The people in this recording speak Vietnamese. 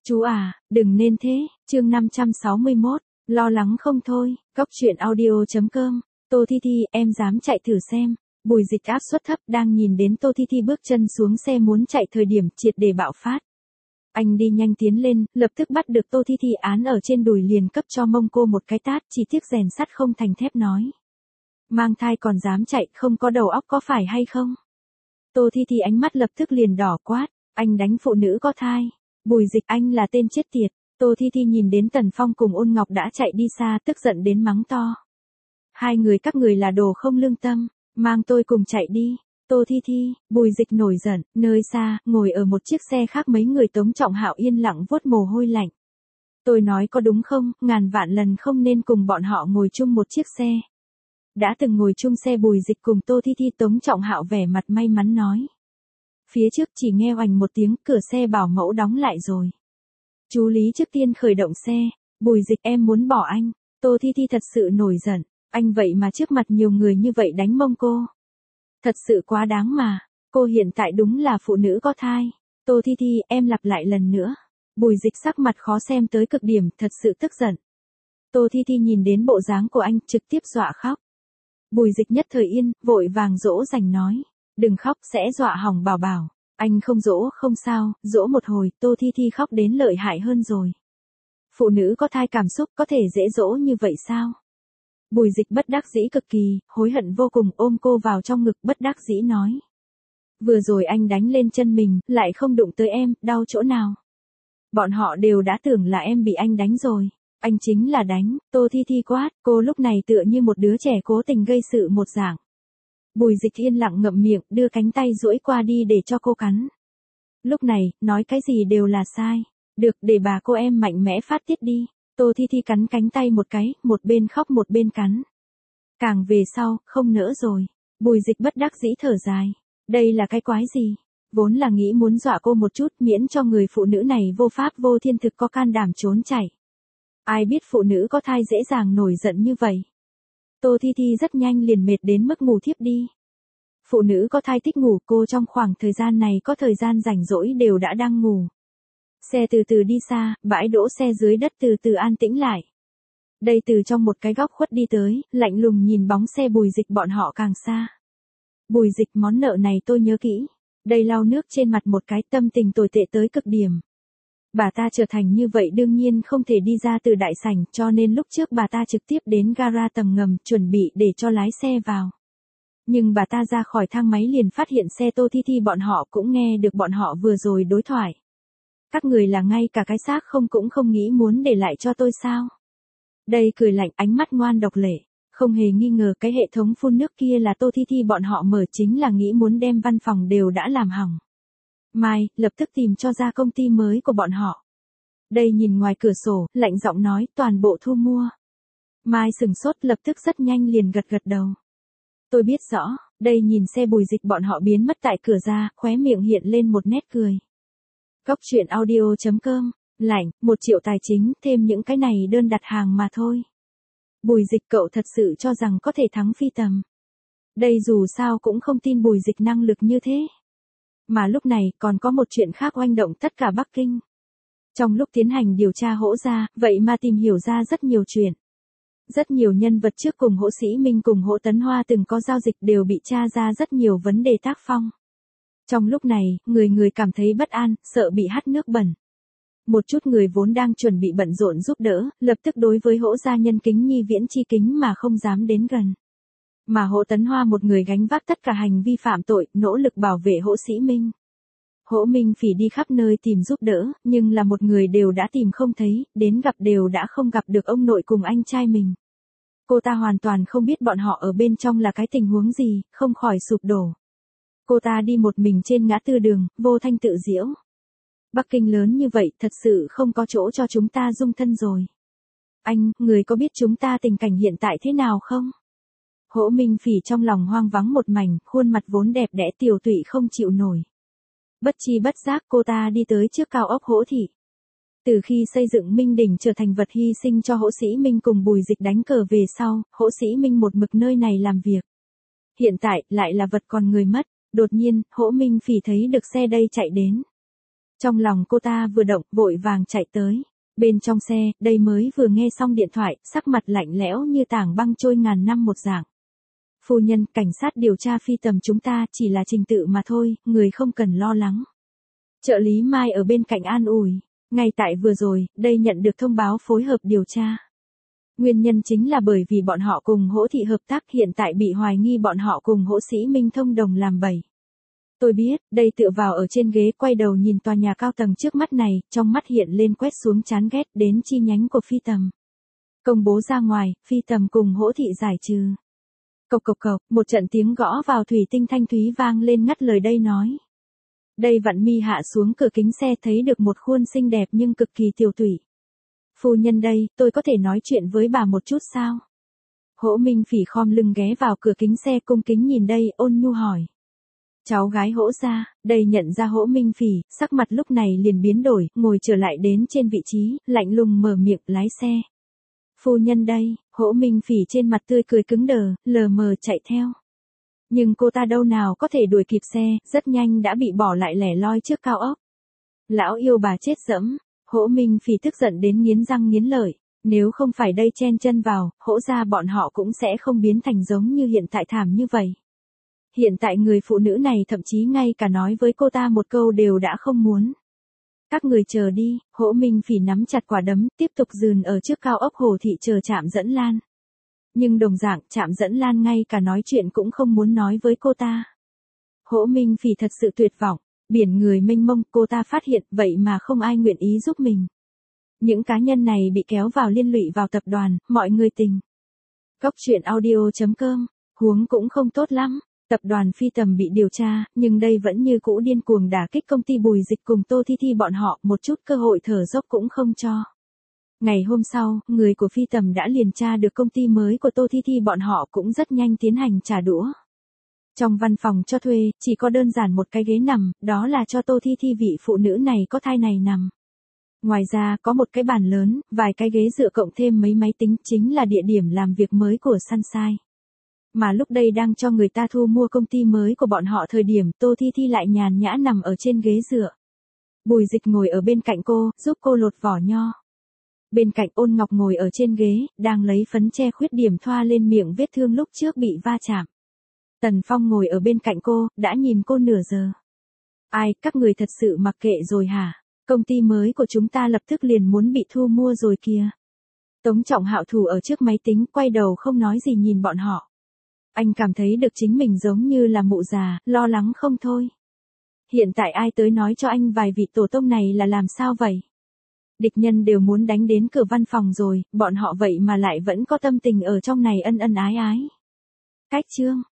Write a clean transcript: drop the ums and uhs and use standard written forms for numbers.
Chú à, đừng nên thế, chương 561, lo lắng không thôi, Góc truyện audio.com, Tô Thi Thi, em dám chạy thử xem. Bùi Dịch áp suất thấp đang nhìn đến Tô Thi Thi bước chân xuống xe muốn chạy thời điểm triệt để bạo phát. Anh đi nhanh tiến lên, lập tức bắt được Tô Thi Thi án ở trên đùi liền cấp cho mông cô một cái tát, chỉ tiếc rèn sắt không thành thép nói. Mang thai còn dám chạy, không có đầu óc có phải hay không? Tô Thi Thi ánh mắt lập tức liền đỏ quát, anh đánh phụ nữ có thai. Bùi Dịch anh là tên chết tiệt. Tô Thi Thi nhìn đến Tần Phong cùng Ôn Ngọc đã chạy đi xa tức giận đến mắng to. Hai người các người là đồ không lương tâm, mang tôi cùng chạy đi. Tô Thi Thi, Bùi Dịch nổi giận, nơi xa, ngồi ở một chiếc xe khác mấy người Tống Trọng Hạo yên lặng vuốt mồ hôi lạnh. Tôi nói có đúng không, ngàn vạn lần không nên cùng bọn họ ngồi chung một chiếc xe. Đã từng ngồi chung xe Bùi Dịch cùng Tô Thi Thi Tống Trọng Hạo vẻ mặt may mắn nói. Phía trước chỉ nghe oành một tiếng cửa xe bảo mẫu đóng lại rồi. Chú Lý trước tiên khởi động xe, Bùi Dịch em muốn bỏ anh. Tô Thi Thi thật sự nổi giận, anh vậy mà trước mặt nhiều người như vậy đánh mông cô. Thật sự quá đáng mà, cô hiện tại đúng là phụ nữ có thai. Tô Thi Thi em lặp lại lần nữa. Bùi Dịch sắc mặt khó xem tới cực điểm, thật sự tức giận. Tô Thi Thi nhìn đến bộ dáng của anh trực tiếp dọa khóc. Bùi Dịch nhất thời yên, vội vàng dỗ dành nói. Đừng khóc sẽ dọa hỏng bảo bảo. Anh không dỗ không sao, dỗ một hồi, Tô Thi Thi khóc đến lợi hại hơn rồi. Phụ nữ có thai cảm xúc có thể dễ dỗ như vậy sao? Bùi Dịch bất đắc dĩ cực kỳ, hối hận vô cùng ôm cô vào trong ngực bất đắc dĩ nói. Vừa rồi anh đánh lên chân mình, lại không đụng tới em, đau chỗ nào? Bọn họ đều đã tưởng là em bị anh đánh rồi. Anh chính là đánh, Tô Thi Thi quát, cô lúc này tựa như một đứa trẻ cố tình gây sự một dạng. Bùi Dịch yên lặng ngậm miệng, đưa cánh tay duỗi qua đi để cho cô cắn. Lúc này, nói cái gì đều là sai. Được, để bà cô em mạnh mẽ phát tiết đi. Tô Thi Thi cắn cánh tay một cái, một bên khóc một bên cắn. Càng về sau, không nỡ rồi. Bùi Dịch bất đắc dĩ thở dài. Đây là cái quái gì? Vốn là nghĩ muốn dọa cô một chút miễn cho người phụ nữ này vô pháp vô thiên thực có can đảm trốn chạy. Ai biết phụ nữ có thai dễ dàng nổi giận như vậy. Tô Thi Thi rất nhanh liền mệt đến mức ngủ thiếp đi. Phụ nữ có thai thích ngủ, cô trong khoảng thời gian này có thời gian rảnh rỗi đều đã đang ngủ. Xe từ từ đi xa, bãi đỗ xe dưới đất từ từ an tĩnh lại. Đây từ trong một cái góc khuất đi tới, lạnh lùng nhìn bóng xe Bùi Dịch bọn họ càng xa. Bùi Dịch món nợ này tôi nhớ kỹ. Đây lau nước trên mặt một cái tâm tình tồi tệ tới cực điểm. Bà ta trở thành như vậy đương nhiên không thể đi ra từ đại sảnh cho nên lúc trước bà ta trực tiếp đến gara tầng ngầm chuẩn bị để cho lái xe vào. Nhưng bà ta ra khỏi thang máy liền phát hiện xe Tô Thi Thi bọn họ cũng nghe được bọn họ vừa rồi đối thoại. Các người là ngay cả cái xác không cũng không nghĩ muốn để lại cho tôi sao? Đây cười lạnh ánh mắt ngoan độc lệ. Không hề nghi ngờ cái hệ thống phun nước kia là Tô Thi Thi bọn họ mở chính là nghĩ muốn đem văn phòng đều đã làm hỏng. Mai, lập tức tìm cho ra công ty mới của bọn họ. Đây nhìn ngoài cửa sổ, lạnh giọng nói toàn bộ thu mua. Mai sừng sốt lập tức rất nhanh liền gật gật đầu. Tôi biết rõ, đây nhìn xe Bùi Dịch bọn họ biến mất tại cửa ra, khóe miệng hiện lên một nét cười. Góc truyện audio.com, lạnh, 1 triệu tài chính, thêm những cái này đơn đặt hàng mà thôi. Bùi Dịch cậu thật sự cho rằng có thể thắng Phi Tầm. Đây dù sao cũng không tin Bùi Dịch năng lực như thế. Mà lúc này còn có một chuyện khác oanh động tất cả Bắc Kinh. Trong lúc tiến hành điều tra Hỗ Gia, vậy mà tìm hiểu ra rất nhiều chuyện. Rất nhiều nhân vật trước cùng Hỗ Sĩ Minh cùng Hỗ Tấn Hoa từng có giao dịch đều bị tra ra rất nhiều vấn đề tác phong. Trong lúc này, người cảm thấy bất an, sợ bị hắt nước bẩn. Một chút người vốn đang chuẩn bị bận rộn giúp đỡ, lập tức đối với Hỗ Gia nhân kính nhi viễn chi kính mà không dám đến gần. Mà Hỗ Tấn Hoa một người gánh vác tất cả hành vi phạm tội, nỗ lực bảo vệ Hỗ Sĩ Minh. Hỗ Minh Phỉ đi khắp nơi tìm giúp đỡ, nhưng là một người đều đã tìm không thấy, đến gặp đều đã không gặp được ông nội cùng anh trai mình. Cô ta hoàn toàn không biết bọn họ ở bên trong là cái tình huống gì, không khỏi sụp đổ. Cô ta đi một mình trên ngã tư đường, vô thanh tự giễu. Bắc Kinh lớn như vậy thật sự không có chỗ cho chúng ta dung thân rồi. Anh, người có biết chúng ta tình cảnh hiện tại thế nào không? Hỗ Minh Phỉ trong lòng hoang vắng một mảnh, khuôn mặt vốn đẹp đẽ tiều tụy không chịu nổi. Bất chi bất giác cô ta đi tới trước cao ốc Hỗ thị. Từ khi xây dựng Minh Đỉnh trở thành vật hy sinh cho Hỗ Sĩ Minh cùng Bùi Dịch đánh cờ về sau, Hỗ Sĩ Minh một mực nơi này làm việc. Hiện tại lại là vật còn người mất, đột nhiên, Hỗ Minh Phỉ thấy được xe đây chạy đến. Trong lòng cô ta vừa động, vội vàng chạy tới. Bên trong xe, đây mới vừa nghe xong điện thoại, sắc mặt lạnh lẽo như tảng băng trôi ngàn năm một dạng. Phu nhân, cảnh sát điều tra Phi Tầm chúng ta chỉ là trình tự mà thôi, người không cần lo lắng. Trợ lý Mai ở bên cạnh an ủi. Ngay tại vừa rồi, đây nhận được thông báo phối hợp điều tra. Nguyên nhân chính là bởi vì bọn họ cùng Hỗ Thị hợp tác, hiện tại bị hoài nghi bọn họ cùng Hỗ Sĩ Minh thông đồng làm bậy. Tôi biết, đây tựa vào ở trên ghế quay đầu nhìn tòa nhà cao tầng trước mắt này, trong mắt hiện lên quét xuống chán ghét đến chi nhánh của Phi Tầm. Công bố ra ngoài, Phi Tầm cùng Hỗ Thị giải trừ. Cộc cộc cộc, một trận tiếng gõ vào thủy tinh thanh thúy vang lên ngắt lời đây nói. Đây vặn mi hạ xuống cửa kính xe thấy được một khuôn xinh đẹp nhưng cực kỳ tiều tụy. Phu nhân đây, tôi có thể nói chuyện với bà một chút sao? Hỗ Minh Phỉ khom lưng ghé vào cửa kính xe cung kính nhìn đây, ôn nhu hỏi. Cháu gái Hỗ gia, đây nhận ra Hỗ Minh Phỉ, sắc mặt lúc này liền biến đổi, ngồi trở lại đến trên vị trí, lạnh lùng mở miệng lái xe. Phu nhân đây, Hỗ Minh Phỉ trên mặt tươi cười cứng đờ, lờ mờ chạy theo. Nhưng cô ta đâu nào có thể đuổi kịp xe, rất nhanh đã bị bỏ lại lẻ loi trước cao ốc. Lão yêu bà chết dẫm, Hỗ Minh Phỉ tức giận đến nghiến răng nghiến lợi, nếu không phải đây chen chân vào, Hỗ gia bọn họ cũng sẽ không biến thành giống như hiện tại thảm như vậy. Hiện tại người phụ nữ này thậm chí ngay cả nói với cô ta một câu đều đã không muốn. Các người chờ đi, Hỗ Minh Phỉ nắm chặt quả đấm, tiếp tục dừng ở trước cao ốc Hồ Thị chờ trạm dẫn lan. Nhưng đồng dạng, trạm dẫn lan ngay cả nói chuyện cũng không muốn nói với cô ta. Hỗ Minh Phỉ thật sự tuyệt vọng, biển người mênh mông, cô ta phát hiện vậy mà không ai nguyện ý giúp mình. Những cá nhân này bị kéo vào liên lụy vào tập đoàn, mọi người tình. Góc truyện audio.com, huống cũng không tốt lắm. Tập đoàn Phi Tầm bị điều tra, nhưng đây vẫn như cũ điên cuồng đả kích công ty Bùi Dịch cùng Tô Thi Thi bọn họ, một chút cơ hội thở dốc cũng không cho. Ngày hôm sau, người của Phi Tầm đã liền tra được công ty mới của Tô Thi Thi bọn họ cũng rất nhanh tiến hành trả đũa. Trong văn phòng cho thuê, chỉ có đơn giản một cái ghế nằm, đó là cho Tô Thi Thi vị phụ nữ này có thai này nằm. Ngoài ra, có một cái bàn lớn, vài cái ghế dựa cộng thêm mấy máy tính chính là địa điểm làm việc mới của Sunshine. Mà lúc đây đang cho người ta thu mua công ty mới của bọn họ thời điểm Tô Thi Thi lại nhàn nhã nằm ở trên ghế dựa. Bùi Dịch ngồi ở bên cạnh cô, giúp cô lột vỏ nho. Bên cạnh Ôn Ngọc ngồi ở trên ghế, đang lấy phấn che khuyết điểm thoa lên miệng vết thương lúc trước bị va chạm. Tần Phong ngồi ở bên cạnh cô, đã nhìn cô nửa giờ. Ai, các người thật sự mặc kệ rồi hả? Công ty mới của chúng ta lập tức liền muốn bị thu mua rồi kìa. Tống Trọng Hạo thủ ở trước máy tính, quay đầu không nói gì nhìn bọn họ. Anh cảm thấy được chính mình giống như là mụ già, lo lắng không thôi. Hiện tại ai tới nói cho anh vài vị tổ tông này là làm sao vậy? Địch nhân đều muốn đánh đến cửa văn phòng rồi, bọn họ vậy mà lại vẫn có tâm tình ở trong này ân ân ái ái. Cách chương